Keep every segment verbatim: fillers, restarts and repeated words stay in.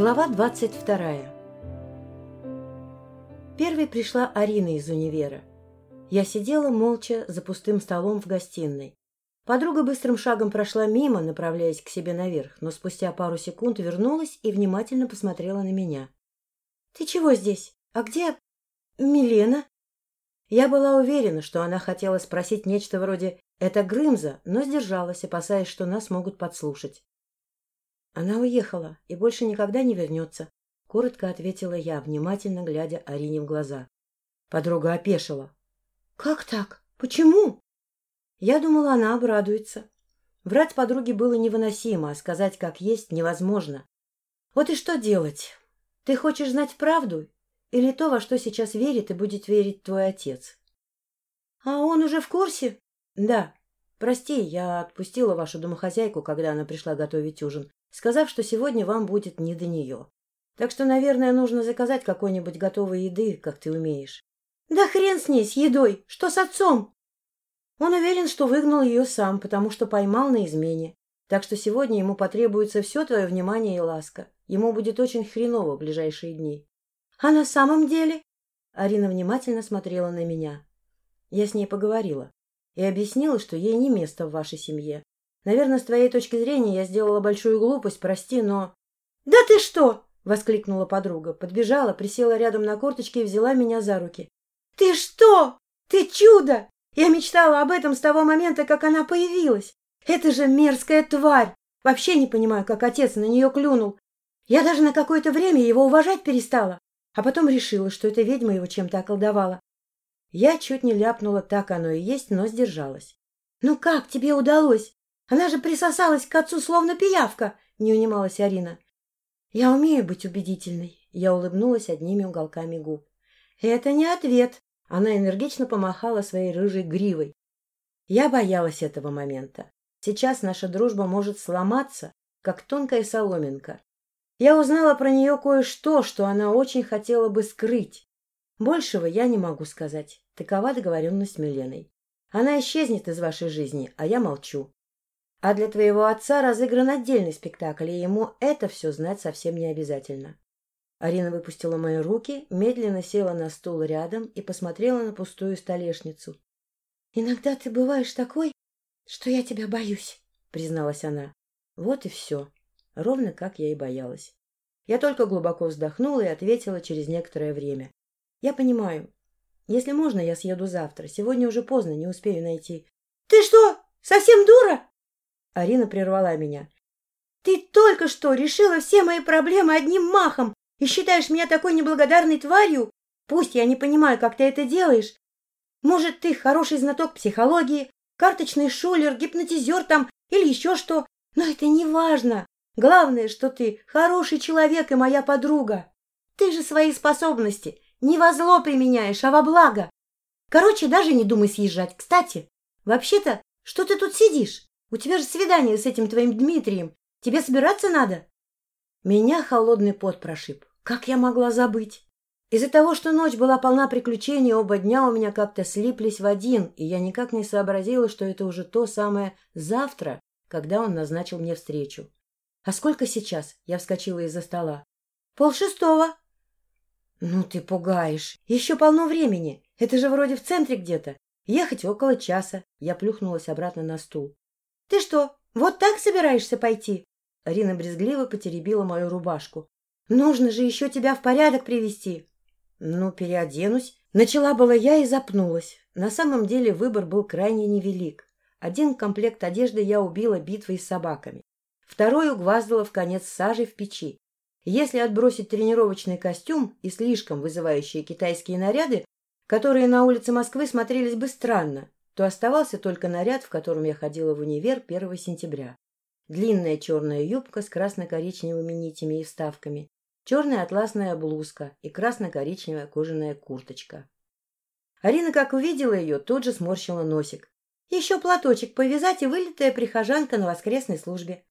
Глава двадцать вторая. Первой пришла Арина из универа. Я сидела молча за пустым столом в гостиной. Подруга быстрым шагом прошла мимо, направляясь к себе наверх, но спустя пару секунд вернулась и внимательно посмотрела на меня. — Ты чего здесь? А где Милена? Я была уверена, что она хотела спросить нечто вроде «это Грымза», но сдержалась, опасаясь, что нас могут подслушать. Она уехала и больше никогда не вернется, — коротко ответила я, внимательно глядя Арине в глаза. Подруга опешила. — Как так? Почему? Я думала, она обрадуется. Врать подруге было невыносимо, а сказать как есть невозможно. Вот и что делать? Ты хочешь знать правду или то, во что сейчас верит и будет верить твой отец? — А он уже в курсе? — Да. Прости, я отпустила вашу домохозяйку, когда она пришла готовить ужин, сказав, что сегодня вам будет не до нее. Так что, наверное, нужно заказать какой-нибудь готовой еды, как ты умеешь. — Да хрен с ней, с едой! Что с отцом? Он уверен, что выгнал ее сам, потому что поймал на измене. Так что сегодня ему потребуется все твое внимание и ласка. Ему будет очень хреново в ближайшие дни. — А на самом деле? Арина внимательно смотрела на меня. Я с ней поговорила и объяснила, что ей не место в вашей семье. Наверное, с твоей точки зрения я сделала большую глупость, прости, но... — Да ты что? — воскликнула подруга. Подбежала, присела рядом на корточки и взяла меня за руки. — Ты что? Ты чудо! Я мечтала об этом с того момента, как она появилась. Это же мерзкая тварь! Вообще не понимаю, как отец на нее клюнул. Я даже на какое-то время его уважать перестала, а потом решила, что эта ведьма его чем-то околдовала. Я чуть не ляпнула, так оно и есть, но сдержалась. — Ну как тебе удалось? Она же присосалась к отцу, словно пиявка, — не унималась Арина. — Я умею быть убедительной, — я улыбнулась одними уголками губ. — Это не ответ, — она энергично помахала своей рыжей гривой. Я боялась этого момента. Сейчас наша дружба может сломаться, как тонкая соломинка. Я узнала про нее кое-что, что она очень хотела бы скрыть. Большего я не могу сказать. Такова договоренность с Миленой. Она исчезнет из вашей жизни, а я молчу. А для твоего отца разыгран отдельный спектакль, и ему это все знать совсем не обязательно. Арина выпустила мои руки, медленно села на стул рядом и посмотрела на пустую столешницу. — Иногда ты бываешь такой, что я тебя боюсь, — призналась она. Вот и все. Ровно как я и боялась. Я только глубоко вздохнула и ответила через некоторое время. — Я понимаю. Если можно, я съеду завтра. Сегодня уже поздно, не успею найти. — Ты что, совсем дура? Арина прервала меня. — Ты только что решила все мои проблемы одним махом и считаешь меня такой неблагодарной тварью? Пусть я не понимаю, как ты это делаешь. Может, ты хороший знаток психологии, карточный шулер, гипнотизер там или еще что. Но это не важно. Главное, что ты хороший человек и моя подруга. Ты же свои способности не во зло применяешь, а во благо. Короче, даже не думай съезжать. Кстати, вообще-то, что ты тут сидишь? У тебя же свидание с этим твоим Дмитрием. Тебе собираться надо? Меня холодный пот прошиб. Как я могла забыть? Из-за того, что ночь была полна приключений, оба дня у меня как-то слиплись в один, и я никак не сообразила, что это уже то самое «завтра», когда он назначил мне встречу. — А сколько сейчас? — я вскочила из-за стола. — Полшестого. — Ну ты пугаешь. Еще полно времени. Это же вроде в центре где-то. Ехать около часа. Я плюхнулась обратно на стул. — Ты что, вот так собираешься пойти? Арина брезгливо потеребила мою рубашку. — Нужно же еще тебя в порядок привести. — Ну, переоденусь. Начала была я и запнулась. На самом деле выбор был крайне невелик. Один комплект одежды я убила битвой с собаками. Второй угваздала в конец сажей в печи. Если отбросить тренировочный костюм и слишком вызывающие китайские наряды, которые на улице Москвы смотрелись бы странно, то оставался только наряд, в котором я ходила в универ первого сентября. Длинная черная юбка с красно-коричневыми нитями и вставками, черная атласная блузка и красно-коричневая кожаная курточка. Арина, как увидела ее, тут же сморщила носик. Еще платочек повязать и вылитая прихожанка на воскресной службе.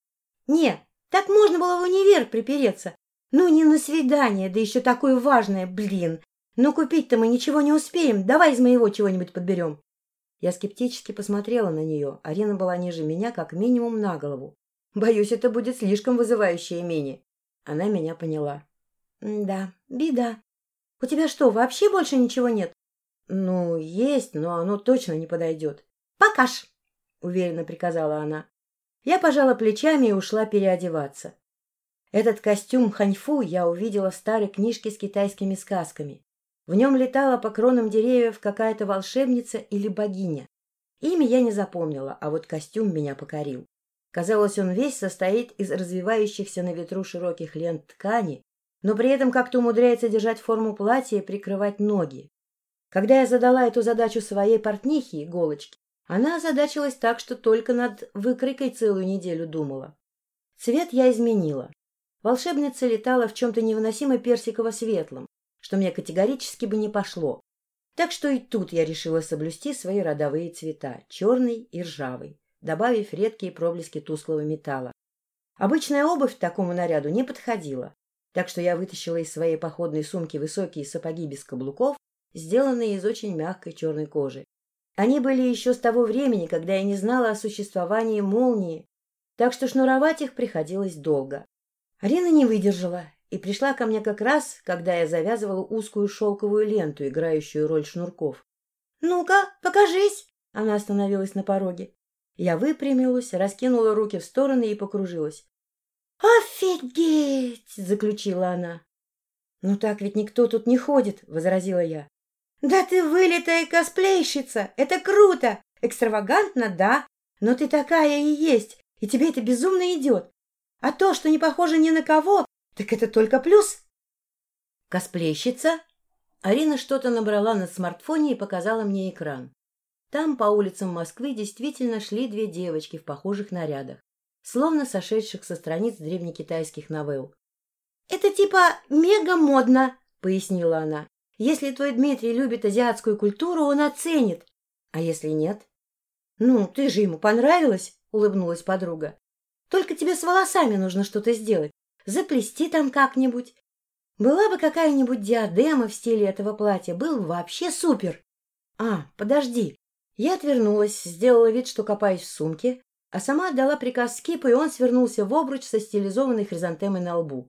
Не, так можно было в универ припереться. Ну, не на свидание, да еще такое важное, блин. Но купить-то мы ничего не успеем. Давай из моего чего-нибудь подберем. Я скептически посмотрела на нее. Арина была ниже меня как минимум на голову. Боюсь, это будет слишком вызывающее имение. Она меня поняла. — Да, беда. У тебя что, вообще больше ничего нет? — Ну, есть, но оно точно не подойдет. — Покаж! — уверенно приказала она. Я пожала плечами и ушла переодеваться. Этот костюм ханьфу я увидела в старой книжке с китайскими сказками. В нем летала по кронам деревьев какая-то волшебница или богиня. Имя я не запомнила, а вот костюм меня покорил. Казалось, он весь состоит из развивающихся на ветру широких лент ткани, но при этом как-то умудряется держать форму платья и прикрывать ноги. Когда я задала эту задачу своей портнихе, иголочке, она озадачилась так, что только над выкройкой целую неделю думала. Цвет я изменила. Волшебница летала в чем-то невыносимо персиково-светлом, что мне категорически бы не пошло. Так что и тут я решила соблюсти свои родовые цвета — черный и ржавый, добавив редкие проблески тусклого металла. Обычная обувь к такому наряду не подходила, так что я вытащила из своей походной сумки высокие сапоги без каблуков, сделанные из очень мягкой черной кожи. Они были еще с того времени, когда я не знала о существовании молнии, так что шнуровать их приходилось долго. Арина не выдержала и пришла ко мне как раз, когда я завязывала узкую шелковую ленту, играющую роль шнурков. — Ну-ка, покажись! — она остановилась на пороге. Я выпрямилась, раскинула руки в стороны и покружилась. «Офигеть!» — заключила она. «Ну так ведь никто тут не ходит», — возразила я. «Да ты вылитая косплейщица! Это круто! Экстравагантно, да, но ты такая и есть, и тебе это безумно идет. А то, что не похоже ни на кого, так это только плюс». «Косплейщица?» Арина что-то набрала на смартфоне и показала мне экран. Там по улицам Москвы действительно шли две девочки в похожих нарядах, словно сошедших со страниц древнекитайских новелл. «Это типа мега модно», — пояснила она. «Если твой Дмитрий любит азиатскую культуру, он оценит. А если нет?» «Ну, ты же ему понравилась», — улыбнулась подруга. «Только тебе с волосами нужно что-то сделать. Заплести там как-нибудь. Была бы какая-нибудь диадема в стиле этого платья, был бы вообще супер». «А, подожди». Я отвернулась, сделала вид, что копаюсь в сумке, а сама отдала приказ скипу, и он свернулся в обруч со стилизованной хризантемой на лбу.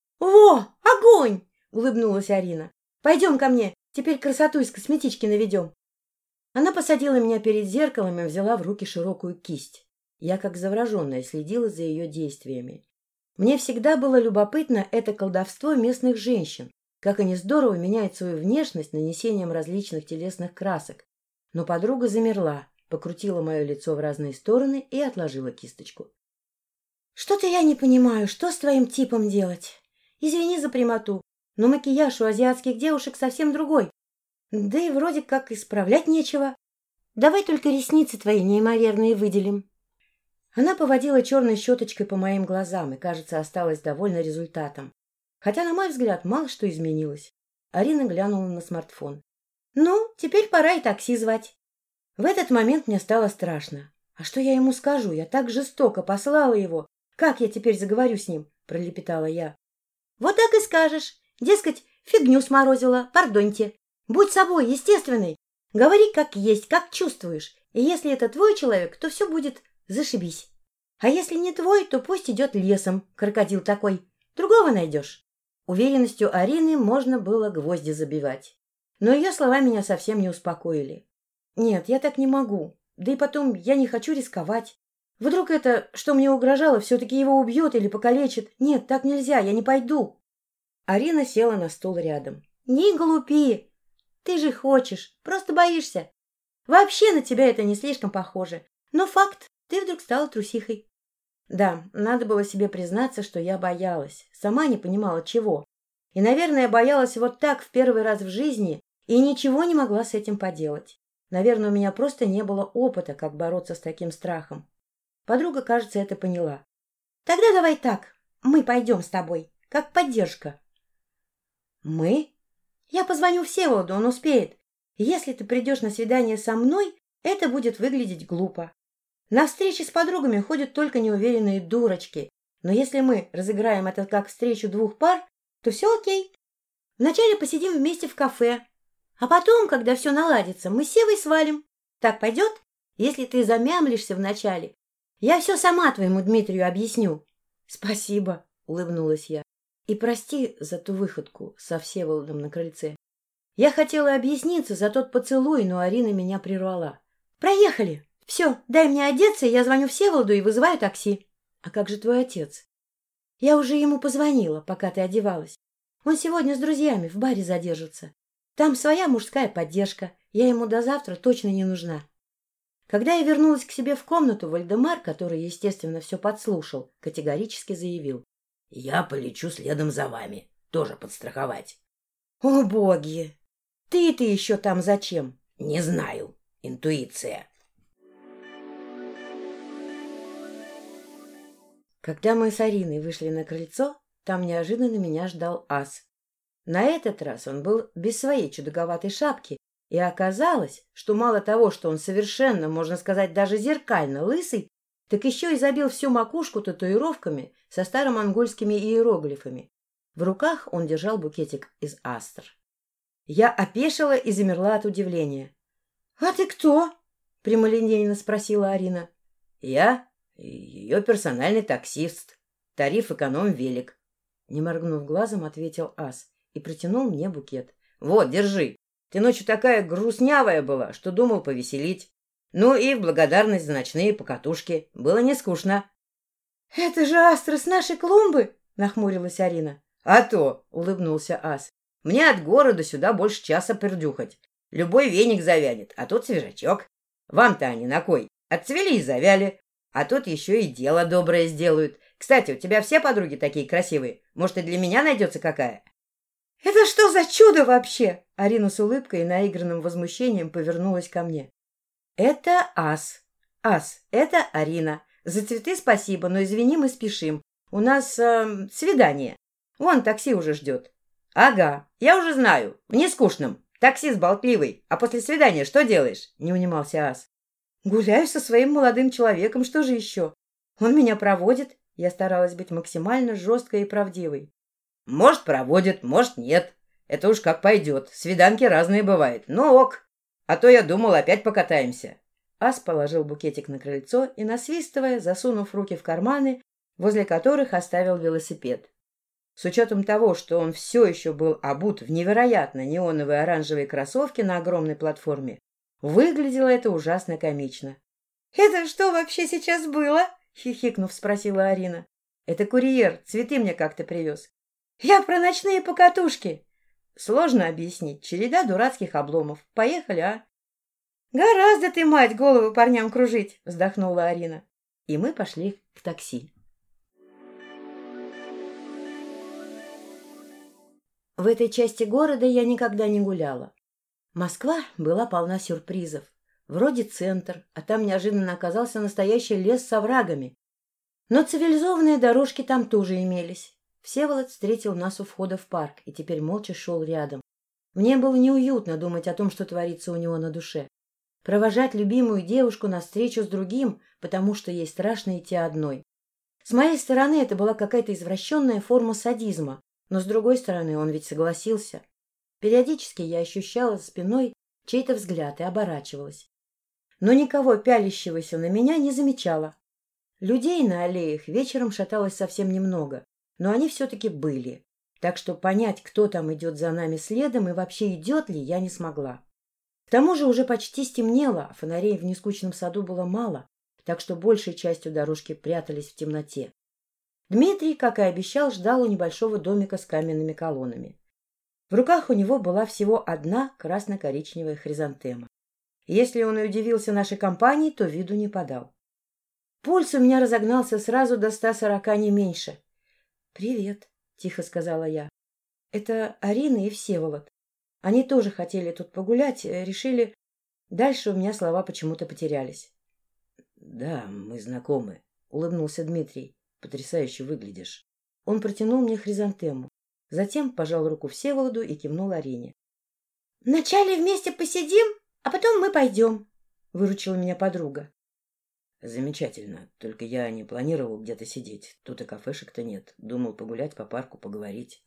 «Во, огонь!» — улыбнулась Арина. «Пойдем ко мне, теперь красоту из косметички наведем». Она посадила меня перед зеркалом и взяла в руки широкую кисть. Я, как завороженная, следила за ее действиями. Мне всегда было любопытно это колдовство местных женщин, как они здорово меняют свою внешность нанесением различных телесных красок. Но подруга замерла, покрутила мое лицо в разные стороны и отложила кисточку. — Что-то я не понимаю, что с твоим типом делать? Извини за прямоту, но макияж у азиатских девушек совсем другой. Да и вроде как исправлять нечего. Давай только ресницы твои неимоверные выделим. Она поводила черной щеточкой по моим глазам и, кажется, осталась довольна результатом. Хотя, на мой взгляд, мало что изменилось. Арина глянула на смартфон. «Ну, теперь пора и такси звать». В этот момент мне стало страшно. «А что я ему скажу? Я так жестоко послала его. Как я теперь заговорю с ним?» — пролепетала я. «Вот так и скажешь. Дескать, фигню сморозила, пардоньте. Будь собой, естественной. Говори как есть, как чувствуешь. И если это твой человек, то все будет зашибись. А если не твой, то пусть идет лесом, крокодил такой. Другого найдешь». Уверенностью Арины можно было гвозди забивать. Но ее слова меня совсем не успокоили. «Нет, я так не могу. Да и потом я не хочу рисковать. Вдруг это, что мне угрожало, все-таки его убьет или покалечит? Нет, так нельзя, я не пойду». Арина села на стул рядом. «Не глупи. Ты же хочешь, просто боишься. Вообще на тебя это не слишком похоже. Но факт, ты вдруг стала трусихой». Да, надо было себе признаться, что я боялась. Сама не понимала, чего. И, наверное, боялась вот так в первый раз в жизни и ничего не могла с этим поделать. Наверное, у меня просто не было опыта, как бороться с таким страхом. Подруга, кажется, это поняла. «Тогда давай так, мы пойдем с тобой, как поддержка». «Мы?» «Я позвоню Всеволоду, он успеет. Если ты придешь на свидание со мной, это будет выглядеть глупо. На встречи с подругами ходят только неуверенные дурочки. Но если мы разыграем это как встречу двух пар, то все окей. Вначале посидим вместе в кафе, а потом, когда все наладится, мы с Севой свалим. Так пойдет? Если ты замямлишься вначале, я все сама твоему Дмитрию объясню». «Спасибо», — улыбнулась я. И прости за ту выходку со Всеволодом на крыльце. Я хотела объясниться за тот поцелуй, но Арина меня прервала. — Проехали! Все, дай мне одеться, я звоню Всеволоду и вызываю такси. — А как же твой отец? — Я уже ему позвонила, пока ты одевалась. Он сегодня с друзьями в баре задержится. Там своя мужская поддержка. Я ему до завтра точно не нужна. Когда я вернулась к себе в комнату, Вальдемар, который, естественно, все подслушал, категорически заявил. — Я полечу следом за вами. Тоже подстраховать. — О, боги! Ты-то еще там зачем? — Не знаю. Интуиция. Когда мы с Ариной вышли на крыльцо, там неожиданно меня ждал ас. На этот раз он был без своей чудаковатой шапки, и оказалось, что мало того, что он совершенно, можно сказать, даже зеркально лысый, так еще и забил всю макушку татуировками со старомонгольскими иероглифами. В руках он держал букетик из астр. Я опешила и замерла от удивления. — А ты кто? — прямолинейно спросила Арина. — Я ее персональный таксист. Тариф эконом-велик. Не моргнув глазом, ответил ас и протянул мне букет. — Вот, держи. Ты ночью такая грустнявая была, что думал повеселить. Ну и в благодарность за ночные покатушки. Было не скучно. — Это же астра с нашей клумбы! — нахмурилась Арина. — А то! — улыбнулся ас. — Мне от города сюда больше часа пердюхать. Любой веник завянет, а тут свежачок. Вам-то они на кой? Отцвели и завяли. А тут еще и дело доброе сделают. Кстати, у тебя все подруги такие красивые. Может, и для меня найдется какая? — Это что за чудо вообще? Арина с улыбкой и наигранным возмущением повернулась ко мне. — Это ас. Ас, это Арина. За цветы спасибо, но извини, мы спешим. У нас э, свидание. Вон такси уже ждет. — Ага, я уже знаю. Мне скучным. Таксист болтливый. А после свидания что делаешь? — не унимался ас. — Гуляю со своим молодым человеком, что же еще? Он меня проводит. Я старалась быть максимально жесткой и правдивой. — Может, проводит, может, нет. Это уж как пойдет. Свиданки разные бывают. Ну ок. А то я думал, опять покатаемся. Ас положил букетик на крыльцо и, насвистывая, засунув руки в карманы, возле которых оставил велосипед. С учетом того, что он все еще был обут в невероятно неоновые оранжевые кроссовки на огромной платформе, выглядело это ужасно комично. — Это что вообще сейчас было? — хихикнув, спросила Арина. — Это курьер, цветы мне как-то привез. — Я про ночные покатушки. — Сложно объяснить, череда дурацких обломов. Поехали, а? — Гораздо ты, мать, голову парням кружить, — вздохнула Арина. И мы пошли к такси. В этой части города я никогда не гуляла. Москва была полна сюрпризов. Вроде центр, а там неожиданно оказался настоящий лес с оврагами. Но цивилизованные дорожки там тоже имелись. Всеволод встретил нас у входа в парк и теперь молча шел рядом. Мне было неуютно думать о том, что творится у него на душе. Провожать любимую девушку навстречу с другим, потому что ей страшно идти одной. С моей стороны это была какая-то извращенная форма садизма, но с другой стороны он ведь согласился. Периодически я ощущала за спиной чей-то взгляд и оборачивалась. Но никого пялящегося на меня не замечала. Людей на аллеях вечером шаталось совсем немного, но они все-таки были, так что понять, кто там идет за нами следом и вообще идет ли, я не смогла. К тому же уже почти стемнело, а фонарей в нескучном саду было мало, так что большей частью дорожки прятались в темноте. Дмитрий, как и обещал, ждал у небольшого домика с каменными колоннами. В руках у него была всего одна красно-коричневая хризантема. Если он и удивился нашей компании, то виду не подал. Пульс у меня разогнался сразу до ста сорока, не меньше. — Привет, — тихо сказала я. — Это Арина и Всеволод. Они тоже хотели тут погулять, решили... Дальше у меня слова почему-то потерялись. — Да, мы знакомы, — улыбнулся Дмитрий. — Потрясающе выглядишь. Он протянул мне хризантему. Затем пожал руку Всеволоду и кивнул Арине. — Вначале вместе посидим, а потом мы пойдем, — выручила меня подруга. — Замечательно. Только я не планировал где-то сидеть. Тут и кафешек-то нет. Думал погулять по парку, поговорить.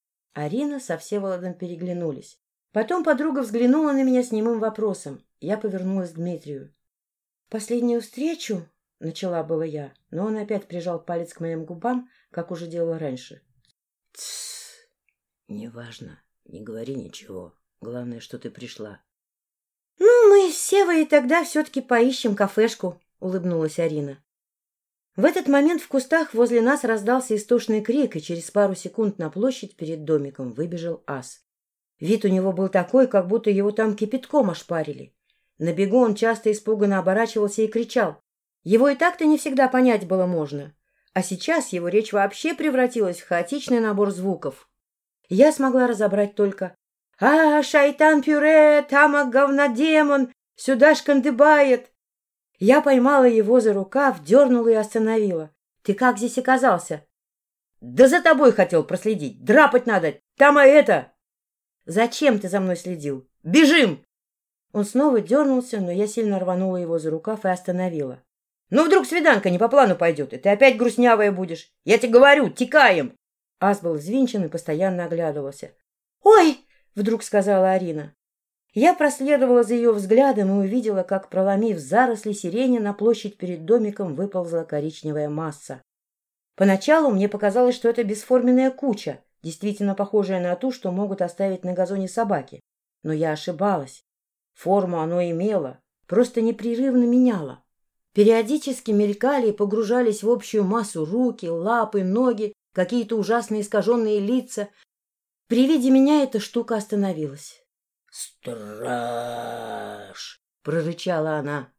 Арина со Всеволодом переглянулись. Потом подруга взглянула на меня с немым вопросом. Я повернулась к Дмитрию. — Последнюю встречу... — начала было я, но он опять прижал палец к моим губам, как уже делал раньше. — Тссс, неважно, не говори ничего. Главное, что ты пришла. — Ну, мы с Севой тогда все-таки поищем кафешку, — улыбнулась Арина. В этот момент в кустах возле нас раздался истошный крик, и через пару секунд на площадь перед домиком выбежал ас. Вид у него был такой, как будто его там кипятком ошпарили. На бегу он часто испуганно оборачивался и кричал. Его и так-то не всегда понять было можно. А сейчас его речь вообще превратилась в хаотичный набор звуков. Я смогла разобрать только «А, шайтан-пюре, тамак говнодемон, сюда шкандыбает!» Я поймала его за рукав, дернула и остановила. «Ты как здесь оказался?» «Да за тобой хотел проследить. Драпать надо. Там а это...» «Зачем ты за мной следил? Бежим!» Он снова дернулся, но я сильно рванула его за рукав и остановила. «Ну, вдруг свиданка не по плану пойдет, и ты опять грустнявая будешь. Я тебе говорю, текаем!» Ас был взвинчен и постоянно оглядывался. «Ой!» — вдруг сказала Арина. Я проследовала за ее взглядом и увидела, как, проломив заросли сирени, на площадь перед домиком выползла коричневая масса. Поначалу мне показалось, что это бесформенная куча, действительно похожая на ту, что могут оставить на газоне собаки. Но я ошибалась. Форму оно имело, просто непрерывно меняло. Периодически мелькали и погружались в общую массу руки, лапы, ноги, какие-то ужасные искаженные лица. При виде меня эта штука остановилась. «Страж!» — прорычала она.